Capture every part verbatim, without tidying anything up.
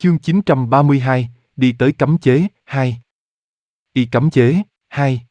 Chương chín trăm ba mươi hai, đi tới cấm chế, hai. Y cấm chế, hai.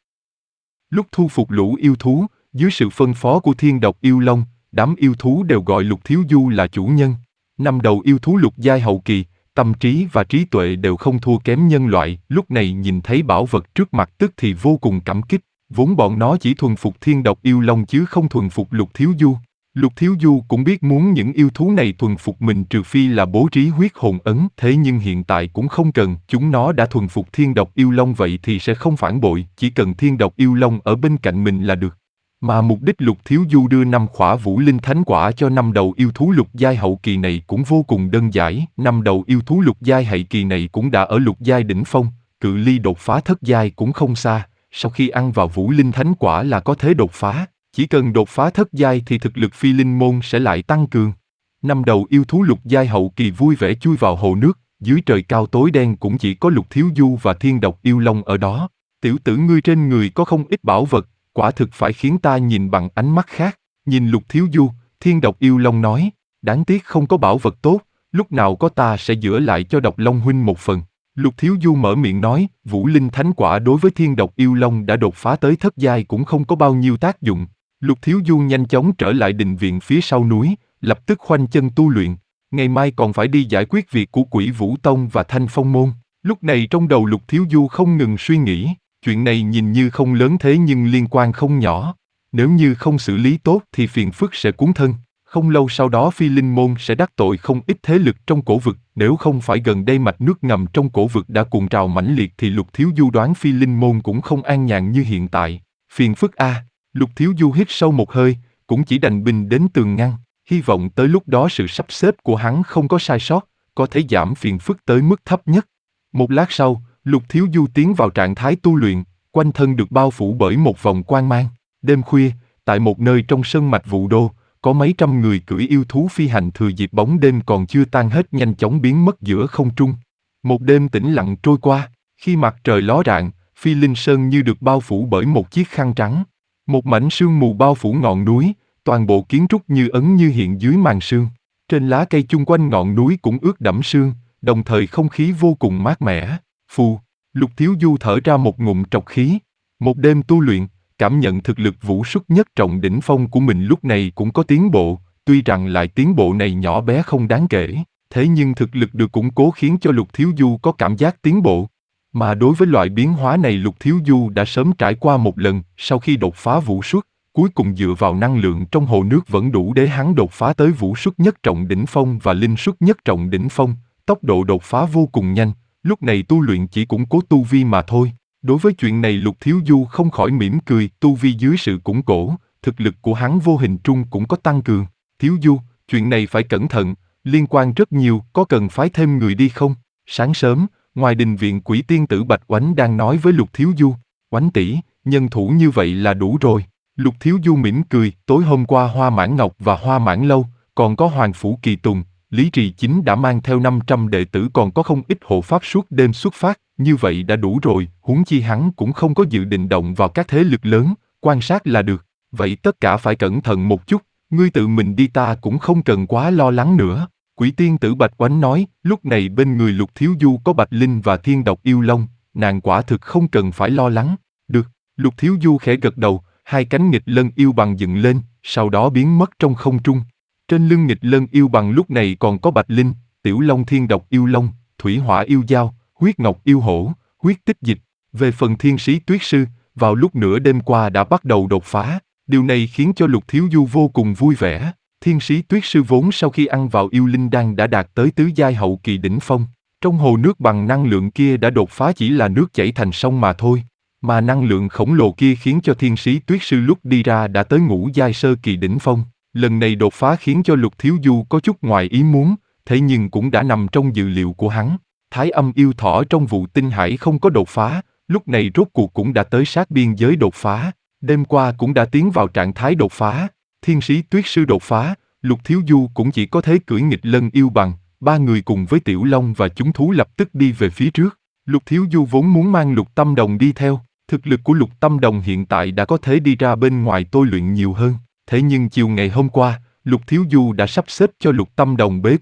Lúc thu phục lũ yêu thú, dưới sự phân phó của Thiên Độc Yêu Long, đám yêu thú đều gọi Lục Thiếu Du là chủ nhân. Năm đầu yêu thú lục giai hậu kỳ, tâm trí và trí tuệ đều không thua kém nhân loại, lúc này nhìn thấy bảo vật trước mặt tức thì vô cùng cảm kích, vốn bọn nó chỉ thuần phục Thiên Độc Yêu Long chứ không thuần phục Lục Thiếu Du. Lục Thiếu Du cũng biết muốn những yêu thú này thuần phục mình trừ phi là bố trí huyết hồn ấn, thế nhưng hiện tại cũng không cần, chúng nó đã thuần phục Thiên Độc Yêu Long vậy thì sẽ không phản bội, chỉ cần Thiên Độc Yêu Long ở bên cạnh mình là được. Mà mục đích Lục Thiếu Du đưa năm khỏa Vũ Linh Thánh Quả cho năm đầu yêu thú lục giai hậu kỳ này cũng vô cùng đơn giản, năm đầu yêu thú lục giai hậu kỳ này cũng đã ở lục giai đỉnh phong, cự ly đột phá thất giai cũng không xa, sau khi ăn vào Vũ Linh Thánh Quả là có thể đột phá. Chỉ cần đột phá thất giai thì thực lực phi linh môn sẽ lại tăng cường. Năm đầu yêu thú lục giai hậu kỳ vui vẻ chui vào hồ nước, dưới trời cao tối đen cũng chỉ có Lục Thiếu Du và Thiên Độc Yêu Long ở đó. Tiểu tử ngươi trên người có không ít bảo vật, quả thực phải khiến ta nhìn bằng ánh mắt khác. Nhìn Lục Thiếu Du, Thiên Độc Yêu Long nói, đáng tiếc không có bảo vật tốt, lúc nào có ta sẽ giữ lại cho Độc Long huynh một phần. Lục Thiếu Du mở miệng nói, Vũ Linh Thánh Quả đối với Thiên Độc Yêu Long đã đột phá tới thất giai cũng không có bao nhiêu tác dụng. Lục Thiếu Du nhanh chóng trở lại đình viện phía sau núi, lập tức khoanh chân tu luyện. Ngày mai còn phải đi giải quyết việc của Quỷ Vũ Tông và Thanh Phong Môn. Lúc này trong đầu Lục Thiếu Du không ngừng suy nghĩ, chuyện này nhìn như không lớn thế nhưng liên quan không nhỏ. Nếu như không xử lý tốt thì phiền phức sẽ cuốn thân. Không lâu sau đó Phi Linh Môn sẽ đắc tội không ít thế lực trong cổ vực. Nếu không phải gần đây mạch nước ngầm trong cổ vực đã cuộn trào mãnh liệt thì Lục Thiếu Du đoán Phi Linh Môn cũng không an nhàn như hiện tại. Phiền phức a. Lục Thiếu Du hít sâu một hơi, cũng chỉ đành bình đến tường ngăn, hy vọng tới lúc đó sự sắp xếp của hắn không có sai sót, có thể giảm phiền phức tới mức thấp nhất. Một lát sau, Lục Thiếu Du tiến vào trạng thái tu luyện, quanh thân được bao phủ bởi một vòng quang mang. Đêm khuya, tại một nơi trong sơn mạch Vũ Đô, có mấy trăm người cưỡi yêu thú phi hành thừa dịp bóng đêm còn chưa tan hết nhanh chóng biến mất giữa không trung. Một đêm tĩnh lặng trôi qua, khi mặt trời ló rạng, Phi Linh Sơn như được bao phủ bởi một chiếc khăn trắng. Một mảnh sương mù bao phủ ngọn núi, toàn bộ kiến trúc như ấn như hiện dưới màn sương. Trên lá cây chung quanh ngọn núi cũng ướt đẫm sương, đồng thời không khí vô cùng mát mẻ. Phù, Lục Thiếu Du thở ra một ngụm trọc khí. Một đêm tu luyện, cảm nhận thực lực vũ xuất nhất trọng đỉnh phong của mình lúc này cũng có tiến bộ, tuy rằng lại tiến bộ này nhỏ bé không đáng kể, thế nhưng thực lực được củng cố khiến cho Lục Thiếu Du có cảm giác tiến bộ. Mà đối với loại biến hóa này Lục Thiếu Du đã sớm trải qua một lần, sau khi đột phá vũ xuất, cuối cùng dựa vào năng lượng trong hồ nước vẫn đủ để hắn đột phá tới vũ xuất nhất trọng đỉnh phong và linh xuất nhất trọng đỉnh phong, tốc độ đột phá vô cùng nhanh, lúc này tu luyện chỉ củng cố tu vi mà thôi. Đối với chuyện này Lục Thiếu Du không khỏi mỉm cười, tu vi dưới sự củng cố, thực lực của hắn vô hình trung cũng có tăng cường. Thiếu Du, chuyện này phải cẩn thận, liên quan rất nhiều, có cần phái thêm người đi không? Sáng sớm, ngoài đình viện Quỷ Tiên Tử Bạch Oánh đang nói với Lục Thiếu Du, Oánh tỷ, nhân thủ như vậy là đủ rồi. Lục Thiếu Du mỉm cười, tối hôm qua Hoa Mãn Ngọc và Hoa Mãn Lâu, còn có Hoàng Phủ Kỳ Tùng, Lý Trì Chính đã mang theo năm trăm đệ tử còn có không ít hộ pháp suốt đêm xuất phát, như vậy đã đủ rồi, huống chi hắn cũng không có dự định động vào các thế lực lớn, quan sát là được, vậy tất cả phải cẩn thận một chút, ngươi tự mình đi ta cũng không cần quá lo lắng nữa. Quỷ Tiên Tử Bạch Oánh nói, lúc này bên người Lục Thiếu Du có Bạch Linh và Thiên Độc Yêu Long, nàng quả thực không cần phải lo lắng. Được, Lục Thiếu Du khẽ gật đầu, hai cánh nghịch lân yêu bằng dựng lên, sau đó biến mất trong không trung. Trên lưng nghịch lân yêu bằng lúc này còn có Bạch Linh, Tiểu Long Thiên Độc Yêu Long, Thủy Hỏa Yêu Dao, Huyết Ngọc Yêu Hổ, Huyết Tích Dịch. Về phần Thiên Sĩ Tuyết Sư, vào lúc nửa đêm qua đã bắt đầu đột phá, điều này khiến cho Lục Thiếu Du vô cùng vui vẻ. Thiên Sĩ Tuyết Sư vốn sau khi ăn vào yêu linh đan đã đạt tới tứ giai hậu kỳ đỉnh phong, trong hồ nước bằng năng lượng kia đã đột phá chỉ là nước chảy thành sông mà thôi, mà năng lượng khổng lồ kia khiến cho Thiên Sĩ Tuyết Sư lúc đi ra đã tới ngũ giai sơ kỳ đỉnh phong. Lần này đột phá khiến cho Lục Thiếu Du có chút ngoài ý muốn, thế nhưng cũng đã nằm trong dự liệu của hắn. Thái Âm Yêu Thỏ trong vụ tinh hải không có đột phá, lúc này rốt cuộc cũng đã tới sát biên giới đột phá, đêm qua cũng đã tiến vào trạng thái đột phá. Thiên Sĩ Tuyết Sư đột phá, Lục Thiếu Du cũng chỉ có thế cưỡi nghịch lân yêu bằng, ba người cùng với Tiểu Long và chúng thú lập tức đi về phía trước. Lục Thiếu Du vốn muốn mang Lục Tâm Đồng đi theo, thực lực của Lục Tâm Đồng hiện tại đã có thể đi ra bên ngoài tôi luyện nhiều hơn. Thế nhưng chiều ngày hôm qua, Lục Thiếu Du đã sắp xếp cho Lục Tâm Đồng bế quan,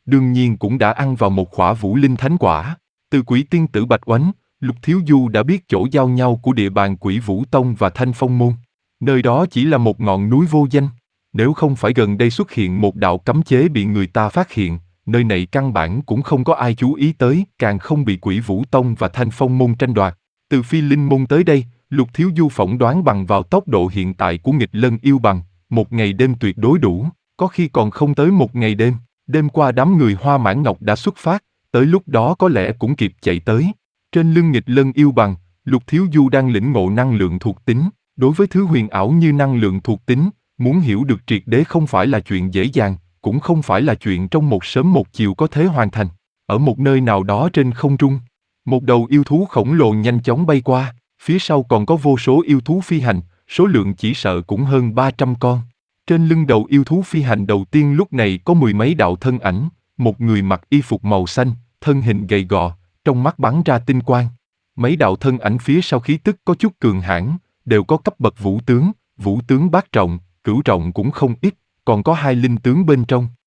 đương nhiên cũng đã ăn vào một khỏa vũ linh thánh quả. Từ Quỷ Tiên Tử Bạch Oánh, Lục Thiếu Du đã biết chỗ giao nhau của địa bàn Quỷ Vũ Tông và Thanh Phong Môn. Nơi đó chỉ là một ngọn núi vô danh. Nếu không phải gần đây xuất hiện một đạo cấm chế bị người ta phát hiện, nơi này căn bản cũng không có ai chú ý tới, càng không bị Quỷ Vũ Tông và Thanh Phong Môn tranh đoạt. Từ Phi Linh Môn tới đây, Lục Thiếu Du phỏng đoán bằng vào tốc độ hiện tại của nghịch lân yêu bằng, một ngày đêm tuyệt đối đủ, có khi còn không tới một ngày đêm. Đêm qua đám người Hoa Mãn Ngọc đã xuất phát, tới lúc đó có lẽ cũng kịp chạy tới. Trên lưng nghịch lân yêu bằng, Lục Thiếu Du đang lĩnh ngộ năng lượng thuộc tính. Đối với thứ huyền ảo như năng lượng thuộc tính, muốn hiểu được triệt đế không phải là chuyện dễ dàng, cũng không phải là chuyện trong một sớm một chiều có thể hoàn thành. Ở một nơi nào đó trên không trung, một đầu yêu thú khổng lồ nhanh chóng bay qua, phía sau còn có vô số yêu thú phi hành, số lượng chỉ sợ cũng hơn ba trăm con. Trên lưng đầu yêu thú phi hành đầu tiên lúc này có mười mấy đạo thân ảnh, một người mặc y phục màu xanh, thân hình gầy gò, trong mắt bắn ra tinh quang. Mấy đạo thân ảnh phía sau khí tức có chút cường hãn, đều có cấp bậc vũ tướng, vũ tướng bát trọng, cửu trọng cũng không ít, còn có hai linh tướng bên trong.